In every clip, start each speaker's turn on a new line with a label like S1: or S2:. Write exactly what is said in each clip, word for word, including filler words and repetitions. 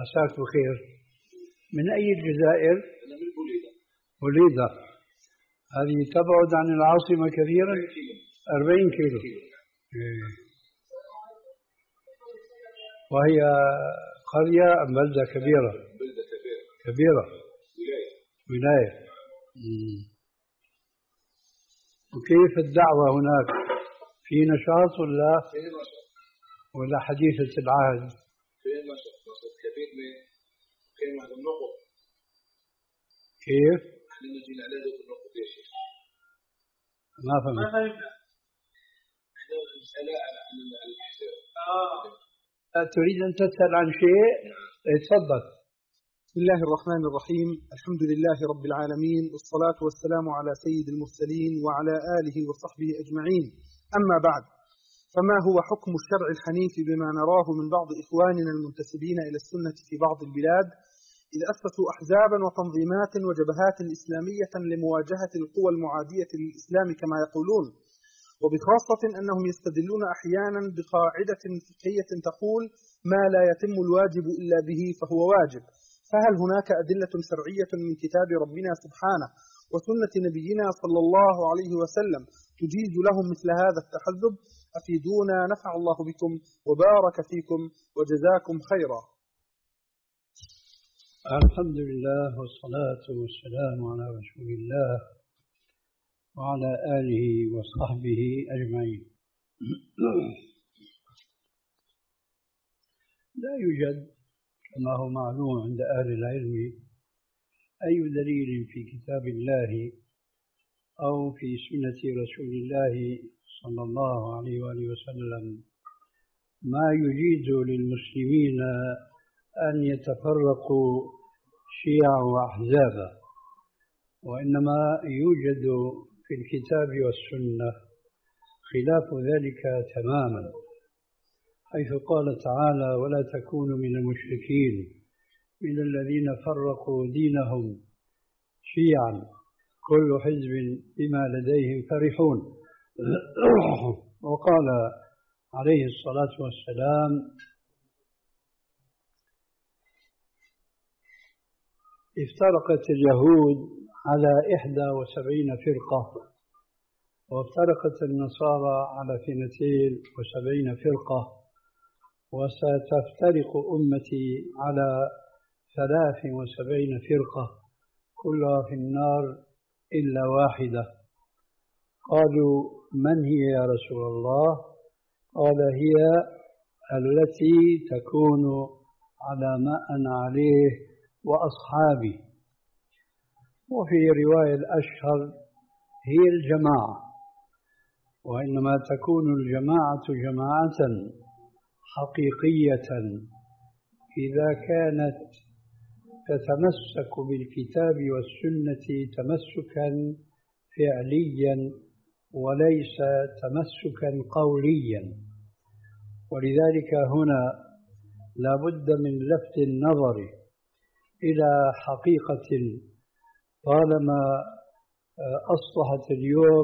S1: عساك بخير. من أي الجزائر؟
S2: أنا من بوليدة.
S1: بوليدة هذه تبعد عن العاصمة كثيرا؟ أربعين كيلو. إيه. وهي قرية أم بلدة كبيرة؟
S2: بلدة كبيرة.
S1: كبيرة.
S2: ولاية.
S1: ولاية. مم. وكيف الدعوة هناك؟ في نشاط ولا؟
S2: في نشاط.
S1: ولا حديثة العهد؟
S2: في نشاط، نشاط كبير من كلمة النقط.
S1: كيف؟
S2: احنا نجي نعالج النقط يا شيخ.
S1: ما فهمت.
S2: ما فهمت. احنا نسأل عن الحساب.
S1: اه. تريد أن تسأل عن شيء؟ تفضل.
S3: بسم الله الرحمن الرحيم. الحمد لله رب العالمين، والصلاة والسلام على سيد المرسلين وعلى آله وصحبه أجمعين. أما بعد، فما هو حكم الشرع الحنيف بما نراه من بعض إخواننا المنتسبين إلى السنة في بعض البلاد، إذ أسسوا أحزابا وتنظيمات وجبهات إسلامية لمواجهة القوى المعادية للإسلام كما يقولون، وبخاصة أنهم يستدلون أحيانا بقاعدة فقهية تقول ما لا يتم الواجب إلا به فهو واجب. فهل هناك أدلة شرعية من كتاب ربنا سبحانه وسنة نبينا صلى الله عليه وسلم تجيز لهم مثل هذا التحزب؟ أفيدونا نفع الله بكم وبارك فيكم وجزاكم خيرا.
S1: الحمد لله والصلاة والسلام على رسول الله وعلى آله وصحبه أجمعين. لا يوجد كما هو معلوم عند أهل العلم أي دليل في كتاب الله أو في سنة رسول الله صلى الله عليه وآله وسلم ما يجيز للمسلمين أن يتفرقوا شيعا وأحزابا، وإنما يوجد في الكتاب والسنة خلاف ذلك تماما، حيث قال تعالى ولا تكونوا من المشركين من الذين فرقوا دينهم شيعا كل حزب بما لديهم فرحون. وقال عليه الصلاة والسلام افترقت اليهود على إحدى وسبعين فرقة، وافترقت النصارى على اثنتين وسبعين فرقة، وستفترق أمتي على ثلاث وسبعين فرقة كلها في النار إلا واحدة. قالوا من هي يا رسول الله؟ قال هي التي تكون على ما أنا عليه وأصحابي. وفي رواية الأشهر هي الجماعة، وإنما تكون الجماعة جماعة حقيقية إذا كانت تتمسك بالكتاب والسنة تمسكا فعليا وليس تمسكا قوليا. ولذلك هنا لا بد من لفت النظر إلى حقيقة طالما أصبحت اليوم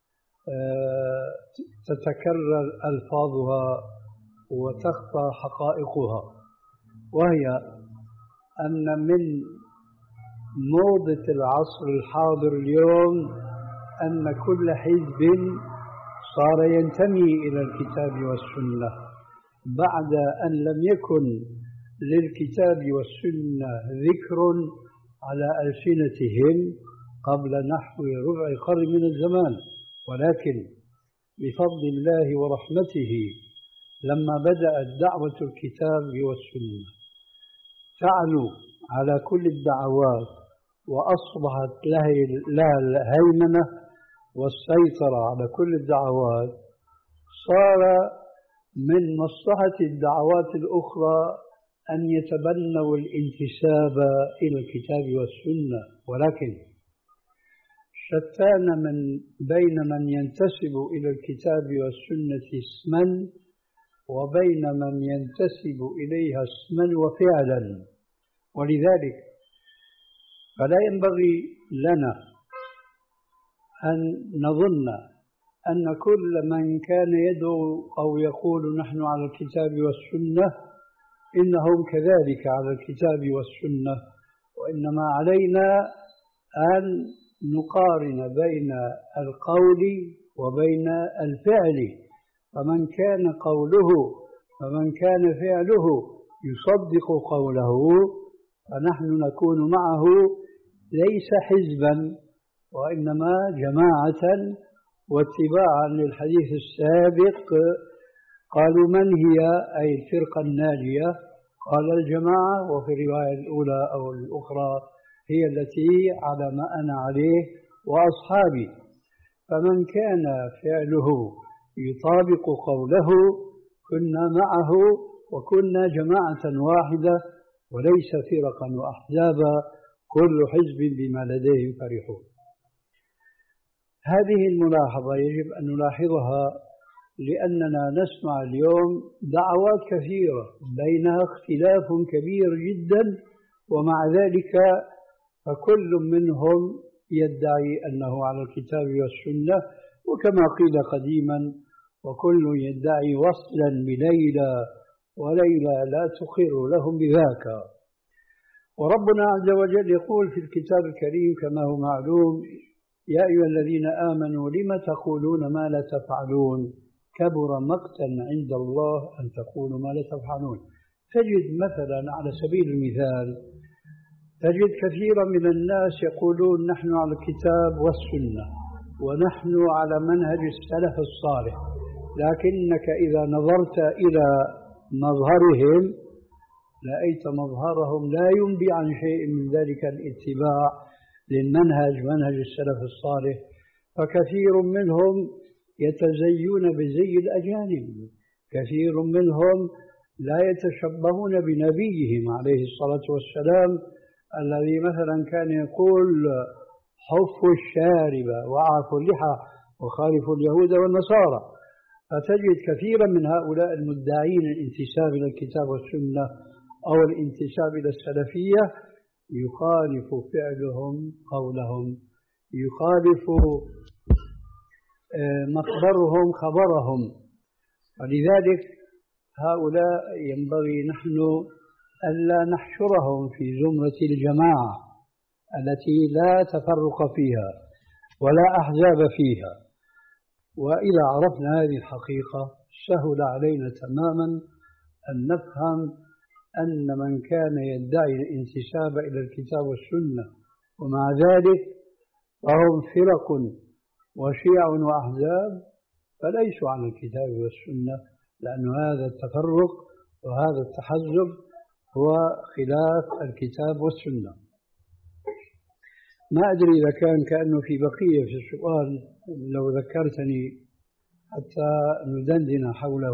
S1: تتكرر ألفاظها وتخفى حقائقها، وهي أن من موضة العصر الحاضر اليوم أن كل حزب صار ينتمي إلى الكتاب والسنة بعد أن لم يكن للكتاب والسنة ذكر على ألسنتهم قبل نحو ربع قرن من الزمان. ولكن بفضل الله ورحمته لما بدأت دعوة الكتاب والسنة تعلو على كل الدعوات وأصبحت لها الهيمنة والسيطرة على كل الدعوات، صار من مصلحة الدعوات الأخرى أن يتبنوا الانتساب إلى الكتاب والسنة. ولكن شتان من بين من ينتسب إلى الكتاب والسنة اسما وبين من ينتسب إليها اسما وفعلا. ولذلك فلا ينبغي لنا أن نظن أن كل من كان يدعو أو يقول نحن على الكتاب والسنة إنهم كذلك على الكتاب والسنة، وإنما علينا أن نقارن بين القول وبين الفعل، فمن كان قوله فمن كان فعله يصدق قوله فنحن نكون معه ليس حزبا وإنما جماعة واتباعا للحديث السابق. قالوا من هي أي الفرقة الناجية؟ قال الجماعة، وفي الرواية الأولى أو الأخرى هي التي على ما أنا عليه وأصحابي. فمن كان فعله يطابق قوله كنا معه وكنا جماعة واحدة وليس فرقا وأحزابا كل حزب بما لديهم فرحون. هذه الملاحظة يجب أن نلاحظها، لأننا نسمع اليوم دعوات كثيرة بينها اختلاف كبير جدا، ومع ذلك فكل منهم يدعي أنه على الكتاب والسنة، وكما قيل قديما وكل يدعي وصلا بليلى وليلى لا تقر لهم بذاك. وربنا عز وجل يقول في الكتاب الكريم كما هو معلوم: يا أيها الذين آمنوا لم تقولون ما لا تفعلون كبر مقتا عند الله أن تقولوا ما لا تفعلون. تجد مثلا على سبيل المثال تجد كثيرا من الناس يقولون نحن على الكتاب والسنة ونحن على منهج السلف الصالح، لكنك إذا نظرت إلى مظهرهم رأيت مظهرهم لا ينبي عن شيء من ذلك الاتباع للمنهج منهج السلف الصالح. فكثير منهم يتزيون بزي الأجانب، كثير منهم لا يتشبهون بنبيهم عليه الصلاة والسلام الذي مثلا كان يقول حفوا الشارب وأعفوا اللحى وخالفوا اليهود والنصارى. فتجد كثيرا من هؤلاء المدعين الانتساب إلى الكتاب والسنة أو الانتساب إلى السلفية يخالف فعلهم قولهم، يخالف مخبرهم خبرهم. ولذلك هؤلاء ينبغي نحن ألا نحشرهم في زمرة الجماعة التي لا تفرق فيها ولا أحزاب فيها. وإذا عرفنا هذه الحقيقة سهل علينا تماما أن نفهم أن من كان يدعي الانتساب إلى الكتاب والسنة ومع ذلك فهم فرق وشيع وأحزاب فليسوا على الكتاب والسنة، لأن هذا التفرق وهذا التحزب هو خلاف الكتاب والسنة. ما أدري إذا كان كأنه في بقية في السؤال، لو ذكرتني حتى ندندن حوله.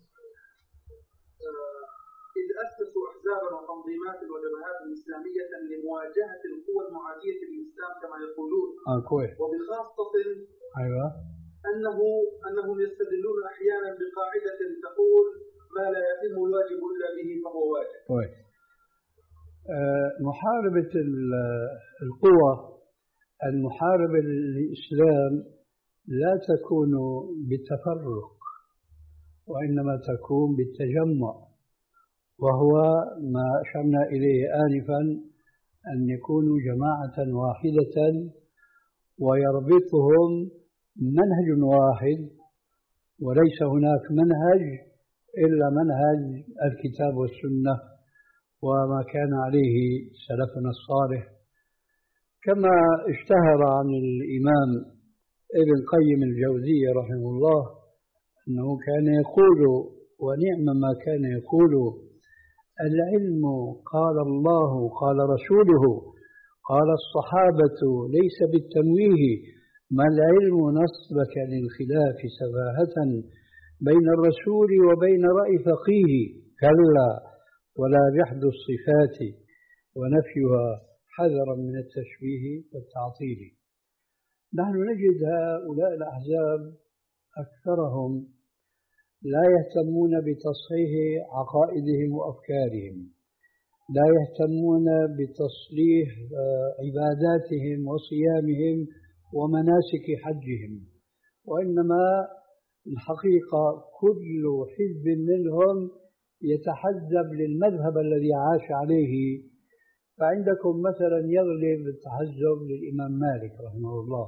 S3: إذ أسسوا أحزابا وتنظيمات وجماعات إسلامية لمواجهة القوى المعادية للإسلام كما يقولون.
S1: آه كويس.
S3: وبخاصة
S1: أيوة.
S3: أنه أنهم يستدلون أحيانا بقاعدة تقول ما لا يتم الواجب إلا به فهو واجب.
S1: كويس. آه محاربة القوى المحاربة للإسلام لا تكون بالتفرق وإنما تكون بالتجمع، وهو ما أشرنا إليه آنفا أن يكونوا جماعة واحدة ويربطهم منهج واحد، وليس هناك منهج إلا منهج الكتاب والسنة وما كان عليه سلفنا الصالح. كما اشتهر عن الإمام ابن قيم الجوزية رحمه الله أنه كان يقول، ونعم ما كان يقول: العلم قال الله قال رسوله قال الصحابة ليس بالتمويه، ما العلم نصبك للخلاف سفاهة بين الرسول وبين رأي فقيه، كلا ولا جحد الصفات ونفيها حذرا من التشبيه والتعطيل. نحن نجد هؤلاء الأحزاب أكثرهم لا يهتمون بتصحيح عقائدهم وأفكارهم، لا يهتمون بتصليح عباداتهم وصيامهم ومناسك حجهم، وإنما الحقيقة كل حزب منهم يتحزب للمذهب الذي عاش عليه. فعندكم مثلا يغلب التحزب للإمام مالك رحمه الله.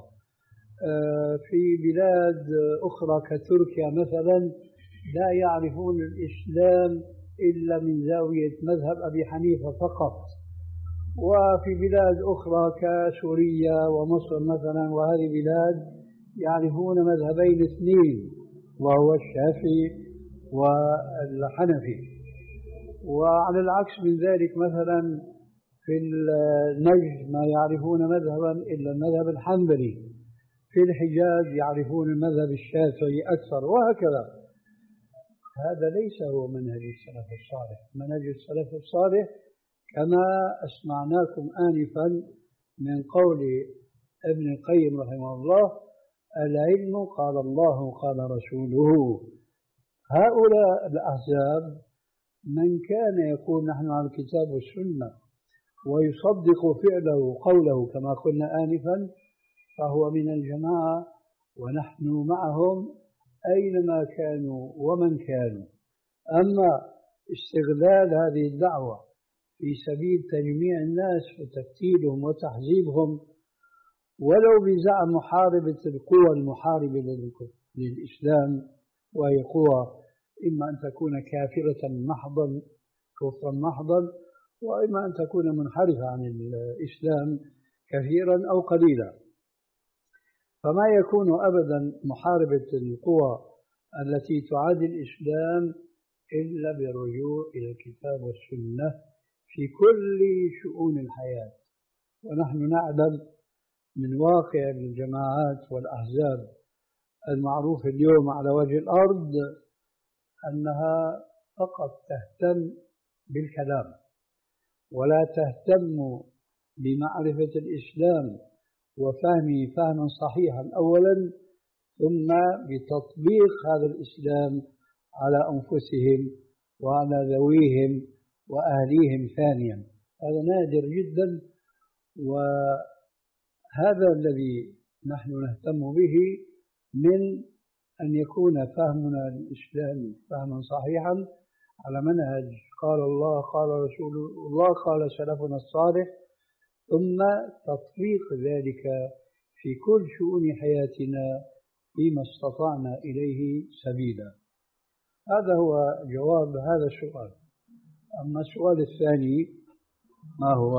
S1: في بلاد أخرى كتركيا مثلا لا يعرفون الإسلام إلا من زاوية مذهب أبي حنيفة فقط. وفي بلاد أخرى كسوريا ومصر مثلا وهذه بلاد يعرفون مذهبين اثنين، وهو الشافعي والحنفي. وعلى العكس من ذلك مثلا في النجد ما يعرفون مذهبا إلا المذهب الحنبلي، في الحجاز يعرفون المذهب الشافعي أكثر، وهكذا. هذا ليس هو منهج السلف الصالح. منهج السلف الصالح كما أسمعناكم آنفا من قول ابن القيم رحمه الله: العلم قال الله قال رسوله. هؤلاء الأحزاب من كان يقول نحن على الكتاب والسنة ويصدق فعله وقوله كما قلنا آنفا فهو من الجماعة، ونحن معهم أينما كانوا ومن كانوا. أما استغلال هذه الدعوة في سبيل تجميع الناس وتفتيلهم وتحزيبهم ولو بزعم محاربة القوى المحاربة للإسلام، وهي قوى إما أن تكون كافرة محضا كفرا محضا، وإما أن تكون منحرفة عن الإسلام كثيرا أو قليلا. فما يكون أبدا محاربة القوى التي تعادي الإسلام إلا بالرجوع إلى الكتاب والسنة في كل شؤون الحياة. ونحن نعلم من واقع الجماعات والأحزاب المعروف اليوم على وجه الأرض أنها فقط تهتم بالكلام ولا تهتم بمعرفة الإسلام وفهمه فهما صحيحا أولا، ثم بتطبيق هذا الإسلام على أنفسهم وعلى ذويهم وأهليهم ثانيا. هذا نادر جدا، وهذا الذي نحن نهتم به من أن يكون فهمنا للإسلام فهما صحيحا على منهج قال الله قال رسول الله قال سلفنا الصالح، ثم تطبيق ذلك في كل شؤون حياتنا فيما استطعنا إليه سبيلا. هذا هو جواب هذا السؤال. أما السؤال الثاني ما هو؟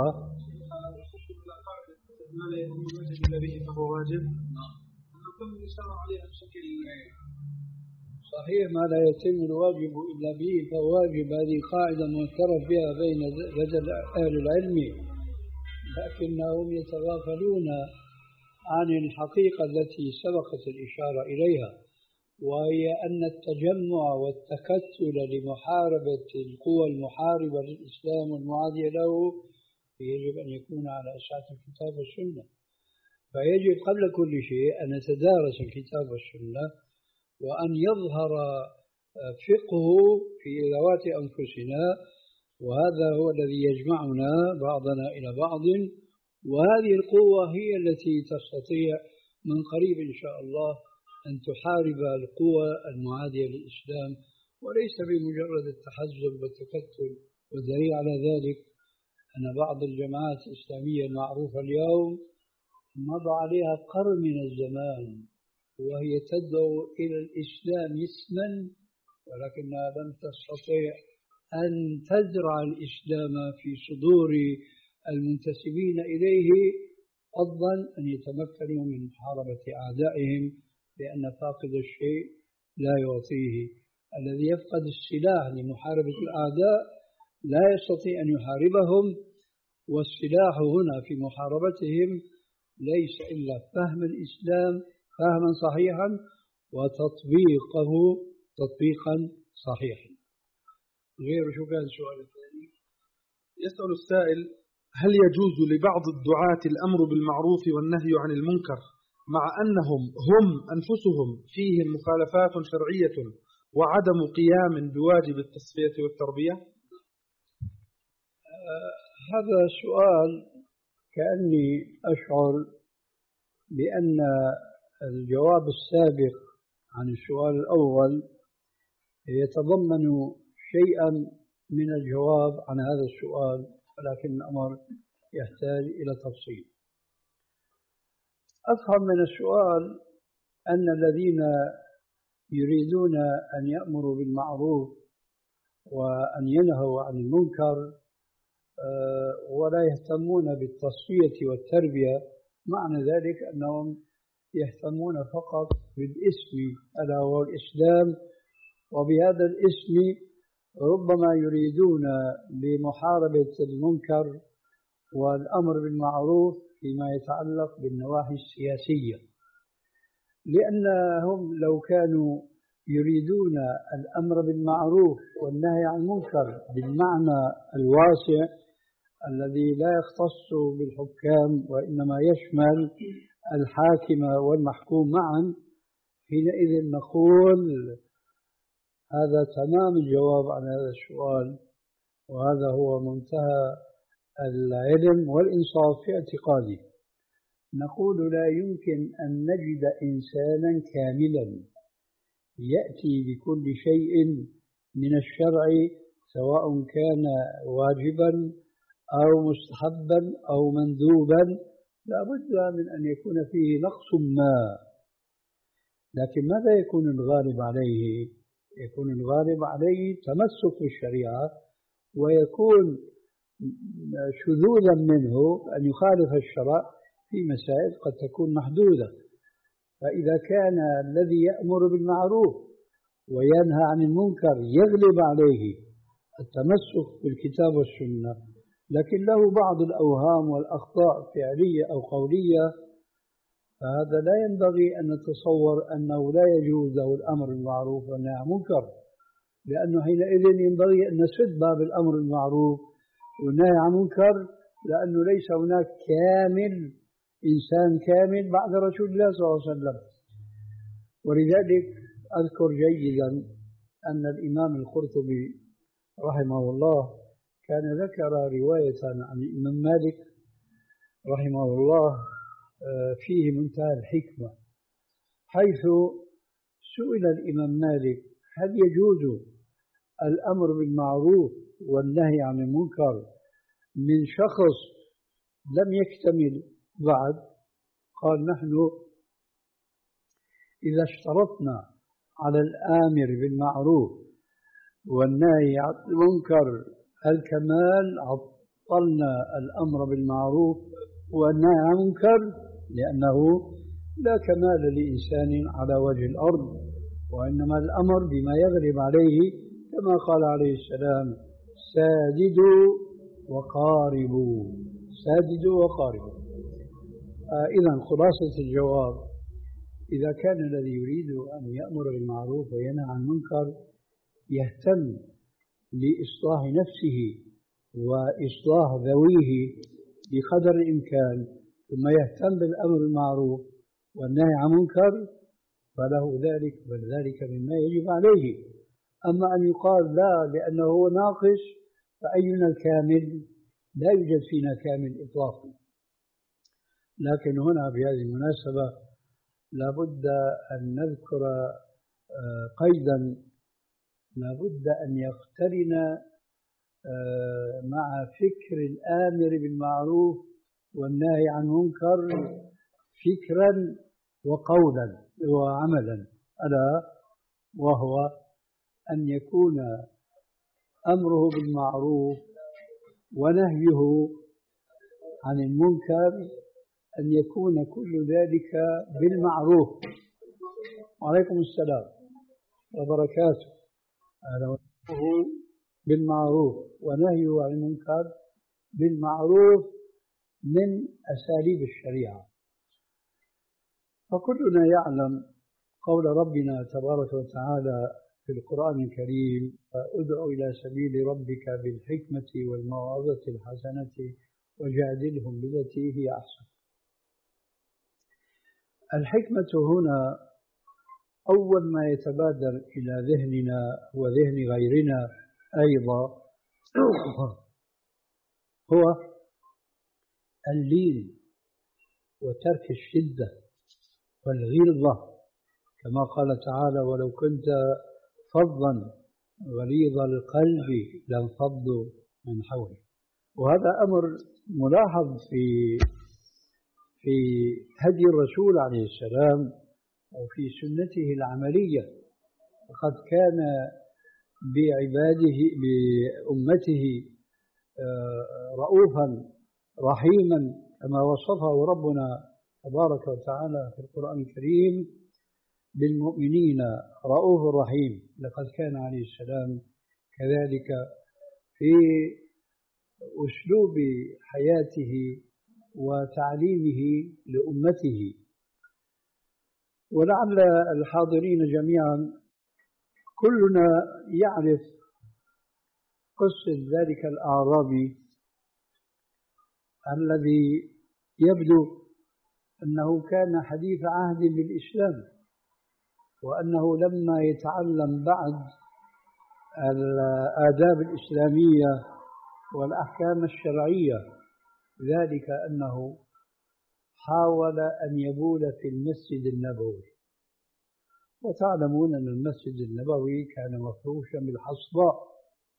S3: ما لا يكون واجب إلا به فهو واجب. نقوم بالإشارة عليها بشكل
S1: صحيح، ما لا يتم الواجب إلا به فهو واجب. هذه قاعدة معترف بها بين رجل أهل العلم، لكنهم يتغافلون عن الحقيقة التي سبقت الإشارة إليها، وهي أن التجمع والتكتل لمحاربة القوى المحاربة للإسلام والمعادية له يجب أن يكون على أساس الكتاب والسنة. فيجب قبل كل شيء أن نتدارس الكتاب والسنة، وأن يظهر فقه في ذوات أنفسنا، وهذا هو الذي يجمعنا بعضنا إلى بعض. وهذه القوة هي التي تستطيع من قريب إن شاء الله أن تحارب القوى المعادية للإسلام، وليس بمجرد التحزب والتكتل. والدليل على ذلك أن بعض الجماعات الإسلامية المعروفة اليوم مضى عليها قرن من الزمان وهي تدعو إلى الإسلام اسما، ولكنها لم تستطيع أن تزرع الإسلام في صدور المنتسبين إليه، فضلا أن يتمكنوا من محاربة أعدائهم، لأن فاقد الشيء لا يعطيه. الذي يفقد السلاح لمحاربة الأعداء لا يستطيع أن يحاربهم، والسلاح هنا في محاربتهم ليس إلا فهم الإسلام فهما صحيحا وتطبيقه تطبيقا صحيحا. غير شو كان السؤال الثاني؟
S3: يسأل السائل: هل يجوز لبعض الدعاة الأمر بالمعروف والنهي عن المنكر مع أنهم هم أنفسهم فيهم مخالفات شرعية وعدم قيام بواجب التصفية والتربية؟
S1: آه هذا سؤال كأني أشعر بأن الجواب السابق عن السؤال الأول يتضمن شيئا من الجواب عن هذا السؤال، ولكن الأمر يحتاج إلى تفصيل. أفهم من السؤال أن الذين يريدون أن يأمروا بالمعروف وأن ينهوا عن المنكر ولا يهتمون بالتصفية والتربية، معنى ذلك أنهم يهتمون فقط بالاسم ألا هو الإسلام، وبهذا الاسم ربما يريدون بمحاربة المنكر والأمر بالمعروف فيما يتعلق بالنواحي السياسية، لأنهم لو كانوا يريدون الأمر بالمعروف والنهي عن المنكر بالمعنى الواسع الذي لا يختص بالحكام وإنما يشمل الحاكم والمحكوم معا، حينئذ نقول هذا تمام الجواب عن هذا السؤال، وهذا هو منتهى العلم والإنصاف في اعتقادي. نقول لا يمكن أن نجد إنسانا كاملا يأتي بكل شيء من الشرع سواء كان واجبا أو مستحبا أو مندوبا، لا بد من أن يكون فيه نقص ما. لكن ماذا يكون الغالب عليه؟ يكون الغالب عليه تمسك بالشريعة، ويكون شذوذا منه أن يخالف الشرع في مسائل قد تكون محدودة. فإذا كان الذي يأمر بالمعروف وينهى عن المنكر يغلب عليه التمسك بالكتاب والسنة، لكن له بعض الأوهام والأخطاء فعلية أو قولية، فهذا لا ينبغي أن نتصور أنه لا يجوز له الأمر بالمعروف والنهي عن المنكر، لأنه حينئذ ينبغي أن نسد باب الأمر بالمعروف والنهي عن المنكر، لأنه ليس هناك كامل إنسان كامل بعد رسول الله صلى الله عليه وسلم. ولذلك أذكر جيدا أن الإمام القرطبي رحمه الله كان ذكر رواية عن الإمام مالك رحمه الله فيه منتهى الحكمة، حيث سئل الإمام مالك هل يجوز الأمر بالمعروف والنهي عن المنكر من شخص لم يكتمل بعد؟ قال نحن إذا اشترطنا على الآمر بالمعروف والنهي عن المنكر الكمال عطلنا الأمر بالمعروف والنهي عن المنكر، لأنه لا كمال لإنسان على وجه الأرض، وإنما الأمر بما يغلب عليه كما قال عليه السلام ساددوا وقاربوا، ساددوا وقاربوا. آه إذا خلاصة الجواب، إذا كان الذي يريد أن يأمر بالمعروف وينهى عن المنكر يهتم لإصلاح نفسه وإصلاح ذويه بقدر الإمكان، ثم يهتم بالأمر بالمعروف والنهي عن المنكر، فله ذلك بل ذلك مما يجب عليه. أما أن يقال لا لأنه هو ناقص فأينا الكامل؟ لا يوجد فينا كامل إطلاقا. لكن هنا بهذه المناسبة لابد أن نذكر قيدا، لابد أن يقترن مع فكر الآمر بالمعروف والنهي عن المنكر فكرا وقولا وعملا، ألا وهو أن يكون أمره بالمعروف ونهيه عن المنكر أن يكون كل ذلك بالمعروف. وعليكم السلام وبركاته. أمره بالمعروف ونهيه عن المنكر بالمعروف من أساليب الشريعة. فكلنا يعلم قول ربنا تبارك وتعالى في القرآن الكريم ادع إلى سبيل ربك بالحكمة والموعظة الحسنة وجادلهم بالتي هي أحسن. الحكمة هنا أول ما يتبادر إلى ذهننا وذهن غيرنا أيضا هو اللين وترك الشدة والغلظة، كما قال تعالى ولو كنت فظا غليظ القلب لانفضوا من حوله. وهذا أمر ملاحظ في في هدي الرسول عليه السلام وفي سنته العملية، فقد كان بعباده بأمته رؤوفا رحيما كما وصفه ربنا تبارك وتعالى في القرآن الكريم بالمؤمنين رؤوف رحيم. لقد كان عليه السلام كذلك في أسلوب حياته وتعليمه لأمته. ولعل الحاضرين جميعا كلنا يعرف قصة ذلك الأعرابي الذي يبدو أنه كان حديث عهد بالإسلام، وأنه لما يتعلم بعد الآداب الإسلامية والأحكام الشرعية ذلك أنه حاول أن يبول في المسجد النبوي. وتعلمون أن المسجد النبوي كان مفروشا بالحصباء،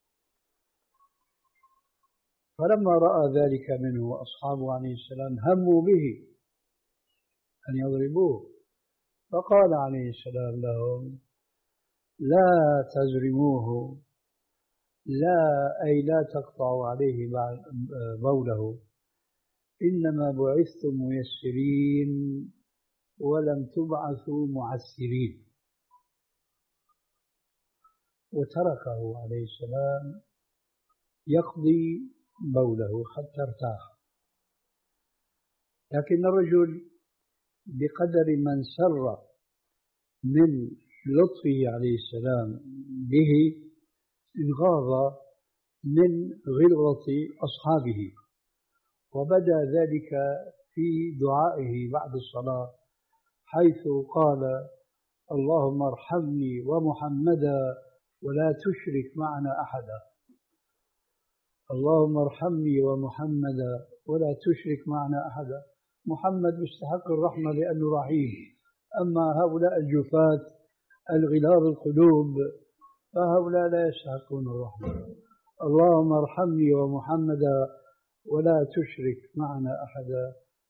S1: فلما رأى ذلك منه أصحابه عليه السلام هموا به أن يضربوه، فقال عليه السلام لهم: لا تزرموه، لا أي لا تقطعوا عليه بوله، إنما بعثتم ميسرين ولم تبعثوا معسرين. وتركه عليه السلام يقضي بوله حتى ارتاح. لكن الرجل بقدر من سر من لطفه عليه السلام به انغاض من غلظة أصحابه، وبدا ذلك في دعائه بعد الصلاة حيث قال: اللهم ارحمني ومحمدا ولا تشرك معنا أحدا. اللهم ارحمني ومحمدا ولا تشرك معنا أحدا. محمد مستحق الرحمة لأنه رحيم، أما هؤلاء الجفاة الغلاظ القلوب فهؤلاء لا يستحقون الرحمة. اللهم ارحمني ومحمدا ولا تشرك معنا أحدا.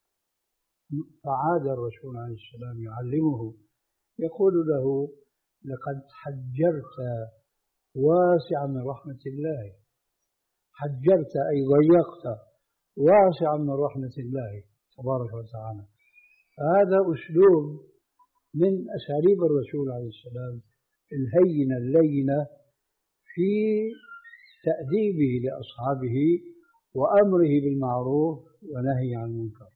S1: فعاد الرسول عليه السلام يعلمه يقول له: لقد حجرت واسعا من رحمة الله. حجرت أي ضيقت واسعا من رحمة الله تبارك وتعالى. هذا أسلوب من أساليب الرسول عليه السلام الهينة اللينة في تأديبه لأصحابه وأمره بالمعروف ونهي عن المنكر.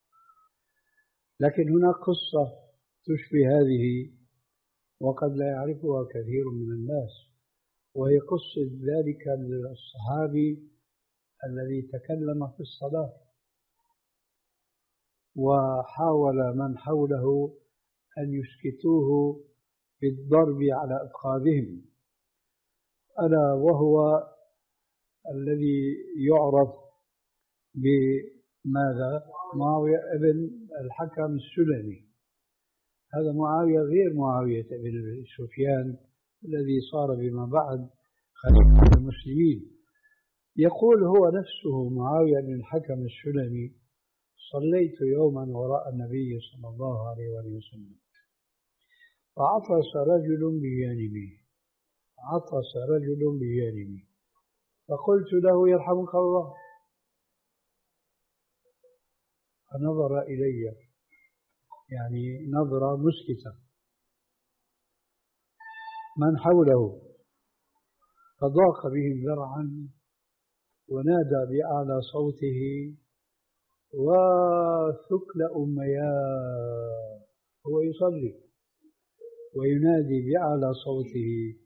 S1: لكن هناك قصة تشبه هذه وقد لا يعرفها كثير من الناس، وهي قصة ذلك الصحابي الذي تكلم في الصلاة وحاول من حوله أن يسكتوه بالضرب على أفخاذهم، ألا وهو الذي يعرف بماذا؟ معاوية ابن الحكم السلمي. هذا معاوية غير معاوية بن سفيان الذي صار بما بعد خليفة المسلمين. يقول هو نفسه معاوية بن الحكم السلمي: صليت يوما وراء النبي صلى الله عليه وسلم فعطس رجل بجانبي عطس رجل بجانبي فقلت له: يرحمك الله. فنظر إلي يعني نظرة مسكتة. من حوله فضاق بهم ذرعا ونادى بأعلى صوته: وثكل أمياه. هو يصلي وينادي بأعلى صوته: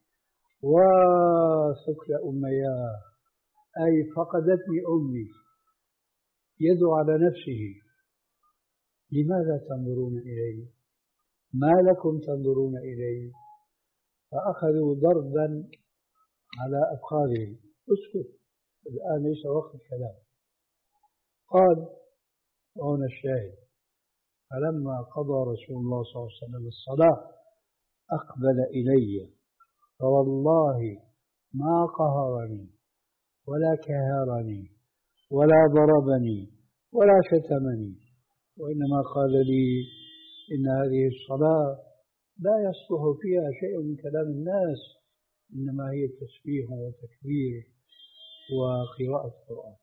S1: وثكل أمياه، أي فقدتني أمي. يدعو على نفسه: لماذا تنظرون إلي؟ ما لكم تنظرون إلي؟ فأخذوا ضربا على أفخاذهم. اسكت، الآن ليس وقت الكلام. قال، وهنا الشاهد: فلما قضى رسول الله صلى الله عليه وسلم الصلاة أقبل إلي فوالله ما قهرني ولا كهرني ولا ضربني ولا شتمني، وإنما قال لي إن هذه الصلاة لا يصلح فيها شيء من كلام الناس، إنما هي تسبيح وتكبير وقراءة القرآن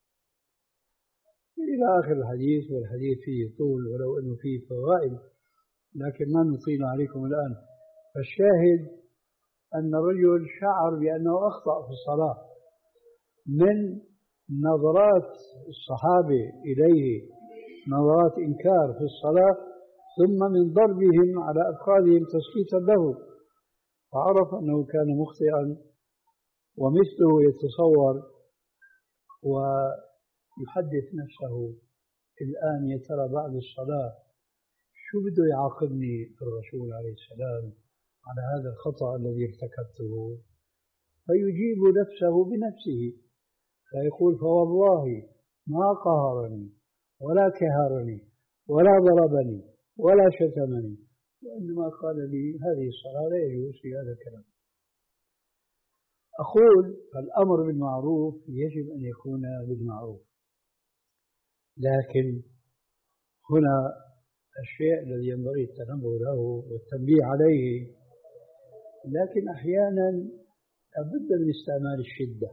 S1: إلى آخر الحديث. والحديث فيه طول ولو أنه فيه فوائد، لكن ما نطيل عليكم الآن. فالشاهد أن الرجل شعر بأنه أخطأ في الصلاة من نظرات الصحابة إليه، نظرات إنكار في الصلاة، ثم من ضربهم على أفخاذهم تسكيتا له، فعرف أنه كان مخطئا. ومثله يتصور ويحدث نفسه الآن يا ترى بعد الصلاة شو بده يعاقبني الرسول عليه السلام على هذا الخطأ الذي ارتكبته، فيجيب نفسه بنفسه فيقول فوالله ما قهرني ولا كهرني ولا ضربني ولا شتمني، وإنما قال لي هذه الصلاة لا يجوز في هذا الكلام. أقول الأمر بالمعروف يجب أن يكون بالمعروف، لكن هنا الشيء الذي ينبغي التنبه له والتنبيه عليه، لكن أحيانا لابد من استعمال الشدة،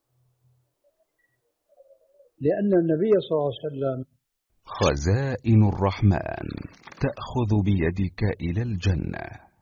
S1: لأن النبي صلى الله عليه وسلم
S4: خزائن الرحمن تأخذ بيدك إلى الجنة.